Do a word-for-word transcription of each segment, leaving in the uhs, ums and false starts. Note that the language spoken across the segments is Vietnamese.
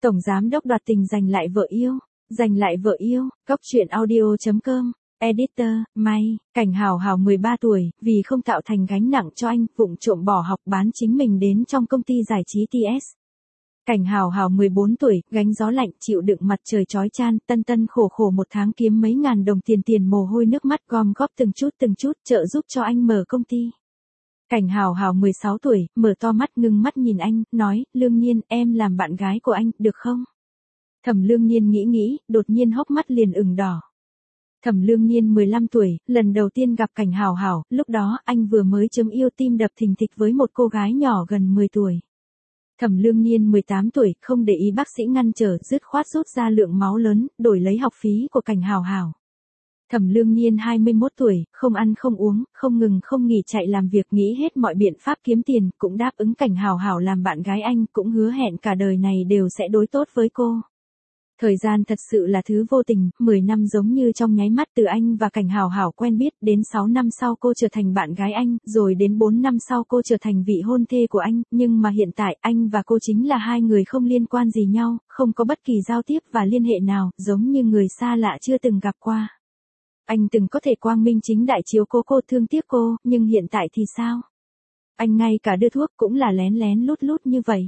Tổng giám đốc đoạt tình giành lại vợ yêu, giành lại vợ yêu, Cóc truyện audio.com, editor, May, Cảnh Hào Hào mười ba tuổi, vì không tạo thành gánh nặng cho anh, vụng trộm bỏ học bán chính mình đến trong công ty giải trí tê ét. Cảnh Hào Hào mười bốn tuổi, gánh gió lạnh, chịu đựng mặt trời chói chan, tân tân khổ khổ một tháng kiếm mấy ngàn đồng tiền tiền mồ hôi nước mắt gom góp từng chút từng chút trợ giúp cho anh mở công ty. Cảnh Hào Hào mười sáu tuổi, mở to mắt ngưng mắt nhìn anh, nói, Lương Nhiên, em làm bạn gái của anh, được không? Thẩm Lương Nhiên nghĩ nghĩ, đột nhiên hốc mắt liền ửng đỏ. Thẩm Lương Nhiên mười lăm tuổi, lần đầu tiên gặp Cảnh Hào Hào, lúc đó anh vừa mới chấm yêu tim đập thình thịch với một cô gái nhỏ gần mười tuổi. Thẩm Lương Nhiên mười tám tuổi, không để ý bác sĩ ngăn trở, dứt khoát rút ra lượng máu lớn, đổi lấy học phí của Cảnh Hào Hào. Thẩm Lương Nhiên hai mươi mốt tuổi, không ăn không uống, không ngừng không nghỉ chạy làm việc, nghĩ hết mọi biện pháp kiếm tiền, cũng đáp ứng Cảnh Hào Hào làm bạn gái anh, cũng hứa hẹn cả đời này đều sẽ đối tốt với cô. Thời gian thật sự là thứ vô tình, mười năm giống như trong nháy mắt, từ anh và Cảnh Hào Hào quen biết, đến sáu năm sau cô trở thành bạn gái anh, rồi đến bốn năm sau cô trở thành vị hôn thê của anh, nhưng mà hiện tại anh và cô chính là hai người không liên quan gì nhau, không có bất kỳ giao tiếp và liên hệ nào, giống như người xa lạ chưa từng gặp qua. Anh từng có thể quang minh chính đại chiếu cố cô, thương tiếc cô, nhưng hiện tại thì sao? Anh ngay cả đưa thuốc cũng là lén lén lút lút như vậy.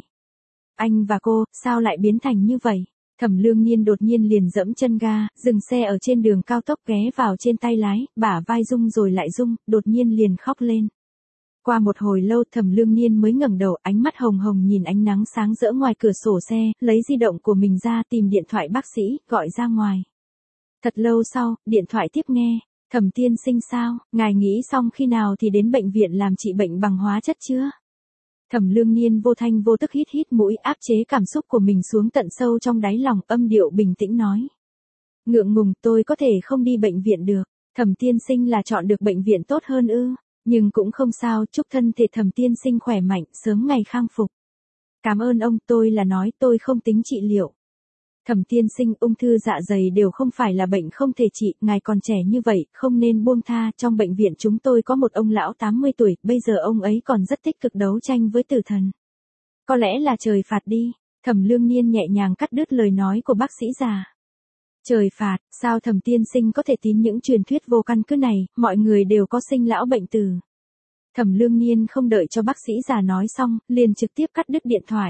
Anh và cô, sao lại biến thành như vậy? Thẩm Lương Nhiên đột nhiên liền dẫm chân ga, dừng xe ở trên đường cao tốc, ghé vào trên tay lái, bả vai rung rồi lại rung, đột nhiên liền khóc lên. Qua một hồi lâu Thẩm Lương Nhiên mới ngẩng đầu, ánh mắt hồng hồng nhìn ánh nắng sáng rỡ ngoài cửa sổ xe, lấy di động của mình ra tìm điện thoại bác sĩ, gọi ra ngoài. Thật lâu sau, điện thoại tiếp nghe, Thẩm tiên sinh sao, ngài nghĩ xong khi nào thì đến bệnh viện làm trị bệnh bằng hóa chất chưa? Thẩm Lương Nhiên vô thanh vô tức hít hít mũi, áp chế cảm xúc của mình xuống tận sâu trong đáy lòng, âm điệu bình tĩnh nói. Ngượng ngùng, tôi có thể không đi bệnh viện được. Thẩm tiên sinh là chọn được bệnh viện tốt hơn ư? Nhưng cũng không sao, chúc thân thể Thẩm tiên sinh khỏe mạnh, sớm ngày khang phục. Cảm ơn ông, tôi là nói tôi không tính trị liệu. Thẩm tiên sinh, ung thư dạ dày đều không phải là bệnh không thể trị, ngài còn trẻ như vậy, không nên buông tha, trong bệnh viện chúng tôi có một ông lão tám mươi tuổi, bây giờ ông ấy còn rất tích cực đấu tranh với tử thần. Có lẽ là trời phạt đi, Thẩm Lương Nhiên nhẹ nhàng cắt đứt lời nói của bác sĩ già. Trời phạt, sao Thẩm tiên sinh có thể tín những truyền thuyết vô căn cứ này, mọi người đều có sinh lão bệnh tử. Thẩm Lương Nhiên không đợi cho bác sĩ già nói xong, liền trực tiếp cắt đứt điện thoại.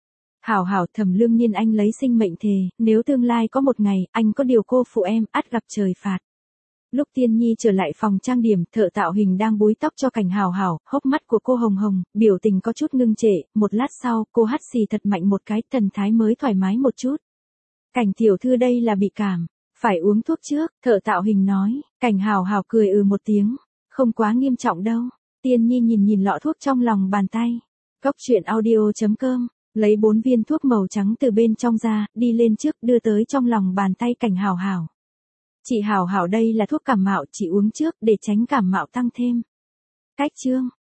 Hảo hảo, Thẩm Lương Nhiên, anh lấy sinh mệnh thề, nếu tương lai có một ngày, anh có điều cô phụ em, ắt gặp trời phạt. Lúc Tiên Nhi trở lại phòng trang điểm, thợ tạo hình đang búi tóc cho Cảnh Hào Hào, hốc mắt của cô hồng hồng, biểu tình có chút ngưng trệ, một lát sau, cô hắt xì thật mạnh một cái, thần thái mới thoải mái một chút. Cảnh tiểu thư đây là bị cảm, phải uống thuốc trước, thợ tạo hình nói. Cảnh Hào Hào cười ừ một tiếng, không quá nghiêm trọng đâu. Tiên Nhi nhìn nhìn lọ thuốc trong lòng bàn tay. Cóc truyện audio.com, lấy bốn viên thuốc màu trắng từ bên trong ra, đi lên trước, đưa tới trong lòng bàn tay Cảnh Hào Hào. Chị Hào Hào, đây là thuốc cảm mạo, chị uống trước để tránh cảm mạo tăng thêm. Cách chương